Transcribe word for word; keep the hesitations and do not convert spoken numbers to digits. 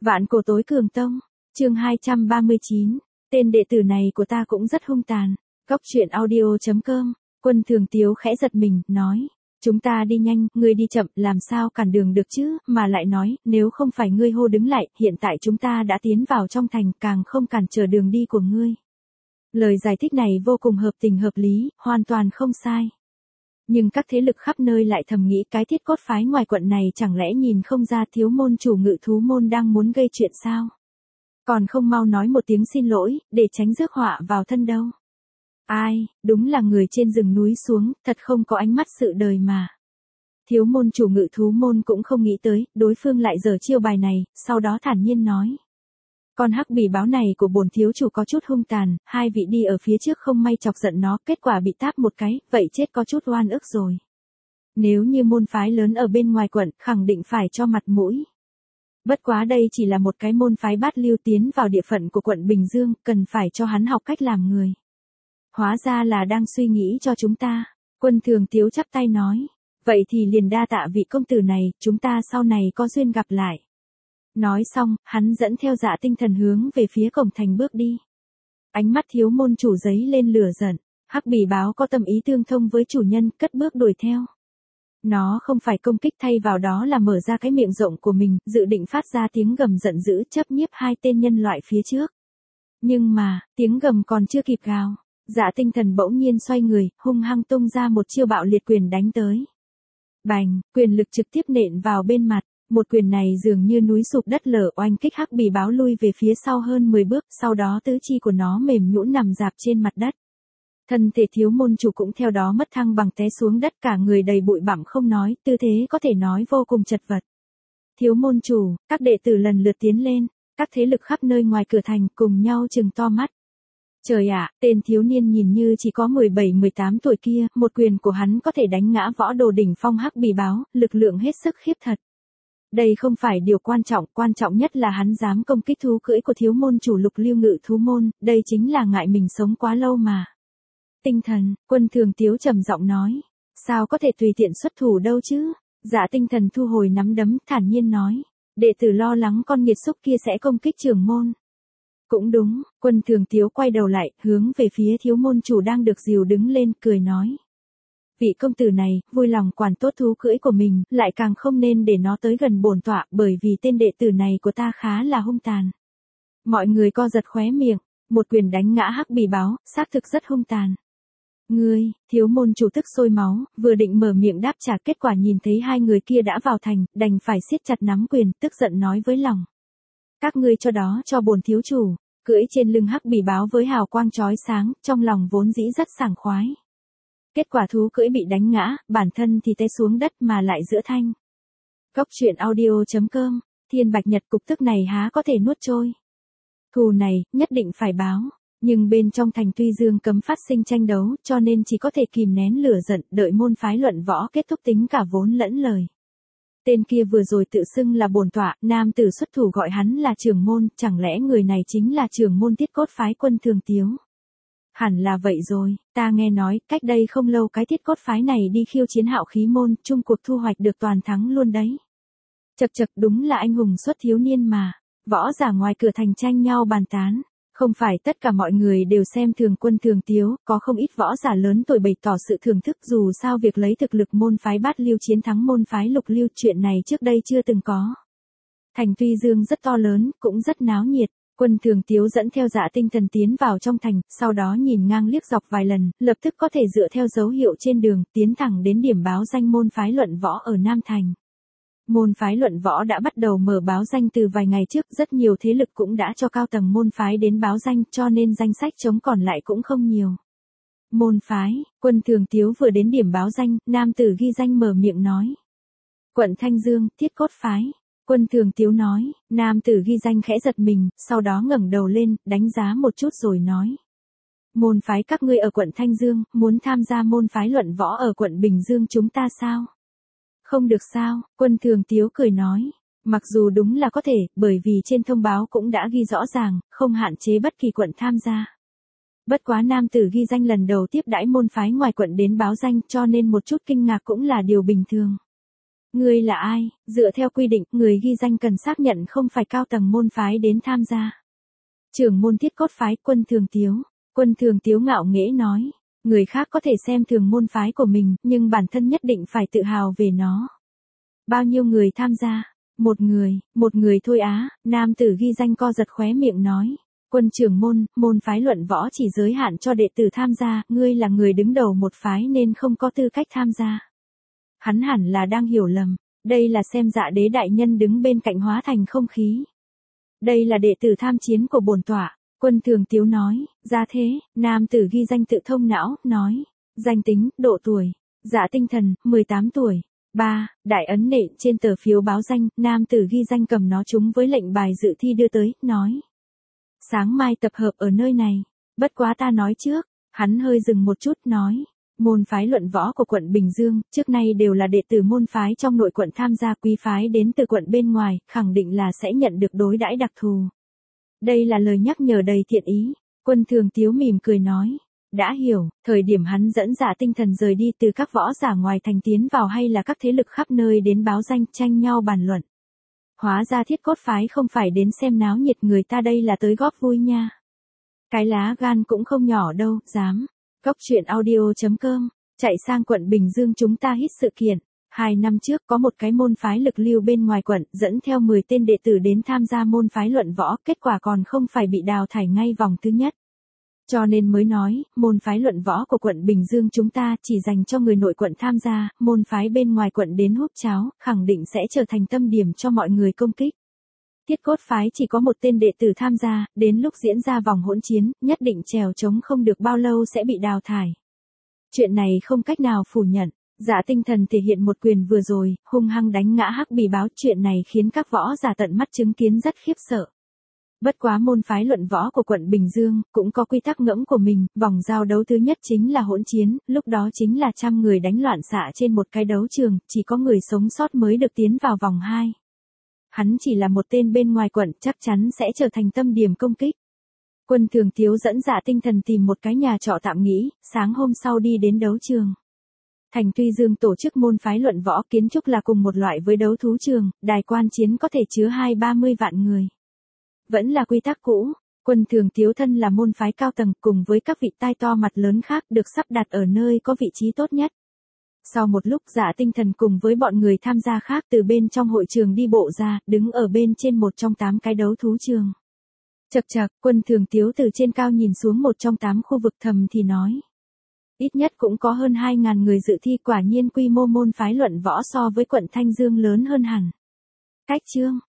Vạn cổ tối cường tông, chương hai trăm ba mươi chín, tên đệ tử này của ta cũng rất hung tàn. Góc truyện audio chấm com, Quân Thường Tiếu khẽ giật mình, nói, chúng ta đi nhanh, ngươi đi chậm, làm sao cản đường được chứ, mà lại nói, nếu không phải ngươi hô đứng lại, hiện tại chúng ta đã tiến vào trong thành, càng không cản trở đường đi của ngươi. Lời giải thích này vô cùng hợp tình hợp lý, hoàn toàn không sai. Nhưng các thế lực khắp nơi lại thầm nghĩ cái thiết cốt phái ngoài quận này chẳng lẽ nhìn không ra thiếu môn chủ Ngự Thú môn đang muốn gây chuyện sao? Còn không mau nói một tiếng xin lỗi, để tránh rước họa vào thân đâu. Ai, đúng là người trên rừng núi xuống, thật không có ánh mắt sự đời mà. Thiếu môn chủ Ngự Thú môn cũng không nghĩ tới, đối phương lại giở chiêu bài này, sau đó thản nhiên nói. Con hắc bỉ báo này của bổn thiếu chủ có chút hung tàn, hai vị đi ở phía trước không may chọc giận nó, kết quả bị táp một cái, vậy chết có chút oan ức rồi. Nếu như môn phái lớn ở bên ngoài quận, khẳng định phải cho mặt mũi. Bất quá đây chỉ là một cái môn phái bát lưu tiến vào địa phận của quận Bình Dương, cần phải cho hắn học cách làm người. Hóa ra là đang suy nghĩ cho chúng ta. Quân Thường Tiếu chắp tay nói. Vậy thì liền đa tạ vị công tử này, chúng ta sau này có duyên gặp lại. Nói xong, hắn dẫn theo Dạ Tinh Thần hướng về phía cổng thành bước đi. Ánh mắt thiếu môn chủ giấy lên lửa giận. Hắc bỉ báo có tâm ý tương thông với chủ nhân, cất bước đuổi theo. Nó không phải công kích, thay vào đó là mở ra cái miệng rộng của mình, dự định phát ra tiếng gầm giận dữ chấp nhiếp hai tên nhân loại phía trước. Nhưng mà, tiếng gầm còn chưa kịp gào, Dạ Tinh Thần bỗng nhiên xoay người, hung hăng tung ra một chiêu bạo liệt quyền đánh tới. Bành, quyền lực trực tiếp nện vào bên mặt, một quyền này dường như núi sụp đất lở, oanh kích hắc bỉ báo lui về phía sau hơn mười bước, sau đó tứ chi của nó mềm nhũn nằm rạp trên mặt đất. Thân thể thiếu môn chủ cũng theo đó mất thăng bằng té xuống đất, cả người đầy bụi bặm không nói, tư thế có thể nói vô cùng chật vật. Thiếu môn chủ, các đệ tử lần lượt tiến lên, các thế lực khắp nơi ngoài cửa thành cùng nhau trừng to mắt. Trời ạ, tên thiếu niên nhìn như chỉ có mười bảy mười tám tuổi kia, một quyền của hắn có thể đánh ngã võ đồ đỉnh phong hắc bỉ báo, lực lượng hết sức khiếp thật. Đây không phải điều quan trọng, quan trọng nhất là hắn dám công kích thú cưỡi của thiếu môn chủ Lục Lưu Ngự Thú môn, đây chính là ngại mình sống quá lâu mà. Tinh Thần, Quân Thường Tiếu trầm giọng nói, sao có thể tùy tiện xuất thủ đâu chứ? Dạ Tinh Thần thu hồi nắm đấm, thản nhiên nói, đệ tử lo lắng con nghiệt xúc kia sẽ công kích trưởng môn. Cũng đúng, Quân Thường Tiếu quay đầu lại, hướng về phía thiếu môn chủ đang được dìu đứng lên, cười nói. Vị công tử này, vui lòng quản tốt thú cưỡi của mình, lại càng không nên để nó tới gần bổn tọa, bởi vì tên đệ tử này của ta khá là hung tàn. Mọi người co giật khóe miệng, một quyền đánh ngã hắc bỉ báo, xác thực rất hung tàn. Ngươi, thiếu môn chủ tức sôi máu, vừa định mở miệng đáp trả, kết quả nhìn thấy hai người kia đã vào thành, đành phải siết chặt nắm quyền, tức giận nói với lòng. Các ngươi cho đó cho bổn thiếu chủ, cưỡi trên lưng hắc bỉ báo với hào quang chói sáng, trong lòng vốn dĩ rất sảng khoái. Kết quả thú cưỡi bị đánh ngã, bản thân thì té xuống đất mà lại giữa thanh. Góc truyện audio chấm com, Thiên Bạch Nhật cục tức này há có thể nuốt trôi. Thù này, nhất định phải báo. Nhưng bên trong thành tuy dương cấm phát sinh tranh đấu, cho nên chỉ có thể kìm nén lửa giận, đợi môn phái luận võ kết thúc tính cả vốn lẫn lời. Tên kia vừa rồi tự xưng là bổn tọa, nam tử xuất thủ gọi hắn là trưởng môn, chẳng lẽ người này chính là trưởng môn thiết cốt phái Quân Thường Tiếu? Hẳn là vậy rồi, ta nghe nói, cách đây không lâu cái thiết cốt phái này đi khiêu chiến Hạo Khí môn, chung cuộc thu hoạch được toàn thắng luôn đấy. Chật chật, đúng là anh hùng xuất thiếu niên mà, võ giả ngoài cửa thành tranh nhau bàn tán. Không phải tất cả mọi người đều xem thường Quân Thường Tiếu, có không ít võ giả lớn tuổi bày tỏ sự thưởng thức, dù sao việc lấy thực lực môn phái bát lưu chiến thắng môn phái lục lưu, chuyện này trước đây chưa từng có. Thành Tuy Dương rất to lớn, cũng rất náo nhiệt. Quân Thường Tiếu dẫn theo Dạ Tinh Thần tiến vào trong thành, sau đó nhìn ngang liếc dọc vài lần, lập tức có thể dựa theo dấu hiệu trên đường, tiến thẳng đến điểm báo danh môn phái luận võ ở Nam Thành. Môn phái luận võ đã bắt đầu mở báo danh từ vài ngày trước, rất nhiều thế lực cũng đã cho cao tầng môn phái đến báo danh, cho nên danh sách trống còn lại cũng không nhiều. Môn phái, Quân Thường Tiếu vừa đến điểm báo danh, nam tử ghi danh mở miệng nói. Quận Thanh Dương, thiết cốt phái. Quân Thường Tiếu nói, nam tử ghi danh khẽ giật mình, sau đó ngẩng đầu lên, đánh giá một chút rồi nói. Môn phái các ngươi ở quận Thanh Dương, muốn tham gia môn phái luận võ ở quận Bình Dương chúng ta sao? Không được sao, Quân Thường Tiếu cười nói. Mặc dù đúng là có thể, bởi vì trên thông báo cũng đã ghi rõ ràng, không hạn chế bất kỳ quận tham gia. Bất quá nam tử ghi danh lần đầu tiếp đãi môn phái ngoài quận đến báo danh, cho nên một chút kinh ngạc cũng là điều bình thường. Ngươi là ai? Dựa theo quy định, người ghi danh cần xác nhận không phải cao tầng môn phái đến tham gia. Trưởng môn Thiết Cốt phái Quân Thường Tiếu. Quân Thường Tiếu ngạo nghễ nói. Người khác có thể xem thường môn phái của mình, nhưng bản thân nhất định phải tự hào về nó. Bao nhiêu người tham gia? Một người, một người thôi á, nam tử ghi danh co giật khóe miệng nói. Quân trưởng môn, môn phái luận võ chỉ giới hạn cho đệ tử tham gia, ngươi là người đứng đầu một phái nên không có tư cách tham gia. Hắn hẳn là đang hiểu lầm, đây là xem Dạ Đế đại nhân đứng bên cạnh hóa thành không khí. Đây là đệ tử tham chiến của bổn tọa. Quân Thường Tiếu nói, ra thế, nam tử ghi danh tự thông não, nói, danh tính, độ tuổi, dạ tinh thần, mười tám tuổi. ba. Đại ấn nện trên tờ phiếu báo danh, nam tử ghi danh cầm nó trúng với lệnh bài dự thi đưa tới, nói. Sáng mai tập hợp ở nơi này, bất quá ta nói trước, hắn hơi dừng một chút, nói. Môn phái luận võ của quận Bình Dương, trước nay đều là đệ tử môn phái trong nội quận tham gia, quý phái đến từ quận bên ngoài, khẳng định là sẽ nhận được đối đãi đặc thù. Đây là lời nhắc nhở đầy thiện ý. Quân Thường Tiếu mỉm cười nói. Đã hiểu, thời điểm hắn dẫn Dạ Tinh Thần rời đi từ các võ giả ngoài thành tiến vào hay là các thế lực khắp nơi đến báo danh tranh nhau bàn luận. Hóa ra Thiết Cốt phái không phải đến xem náo nhiệt, người ta đây là tới góp vui nha. Cái lá gan cũng không nhỏ đâu, dám. Cốc truyện audio chấm com, chạy sang quận Bình Dương chúng ta hít sự kiện. Hai năm trước có một cái môn phái lực lưu bên ngoài quận dẫn theo mười tên đệ tử đến tham gia môn phái luận võ, kết quả còn không phải bị đào thải ngay vòng thứ nhất. Cho nên mới nói, môn phái luận võ của quận Bình Dương chúng ta chỉ dành cho người nội quận tham gia, môn phái bên ngoài quận đến hút cháo, khẳng định sẽ trở thành tâm điểm cho mọi người công kích. Thiết Cốt phái chỉ có một tên đệ tử tham gia, đến lúc diễn ra vòng hỗn chiến, nhất định trèo trống không được bao lâu sẽ bị đào thải. Chuyện này không cách nào phủ nhận. Dạ Tinh Thần thể hiện một quyền vừa rồi, hung hăng đánh ngã Hắc Bì báo, chuyện này khiến các võ giả tận mắt chứng kiến rất khiếp sợ. Bất quá môn phái luận võ của quận Bình Dương cũng có quy tắc ngẫm của mình, vòng giao đấu thứ nhất chính là hỗn chiến, lúc đó chính là trăm người đánh loạn xạ trên một cái đấu trường, chỉ có người sống sót mới được tiến vào vòng hai. Hắn chỉ là một tên bên ngoài quận, chắc chắn sẽ trở thành tâm điểm công kích. Quân Thường Tiếu dẫn Dạ Tinh Thần tìm một cái nhà trọ tạm nghỉ, sáng hôm sau đi đến đấu trường. Thành Tuy Dương tổ chức môn phái luận võ, kiến trúc là cùng một loại với đấu thú trường, đài quan chiến có thể chứa hai ba mươi vạn người. Vẫn là quy tắc cũ, Quân Thường Tiếu thân là môn phái cao tầng cùng với các vị tai to mặt lớn khác được sắp đặt ở nơi có vị trí tốt nhất. Sau một lúc Dạ Tinh Thần cùng với bọn người tham gia khác từ bên trong hội trường đi bộ ra, đứng ở bên trên một trong tám cái đấu thú trường. Chậc chậc, Quân Thường Tiếu từ trên cao nhìn xuống một trong tám khu vực, thầm thì nói. Ít nhất cũng có hơn hai ngàn người dự thi, quả nhiên quy mô môn phái luận võ so với quận Thanh Dương lớn hơn hẳn. Cách chương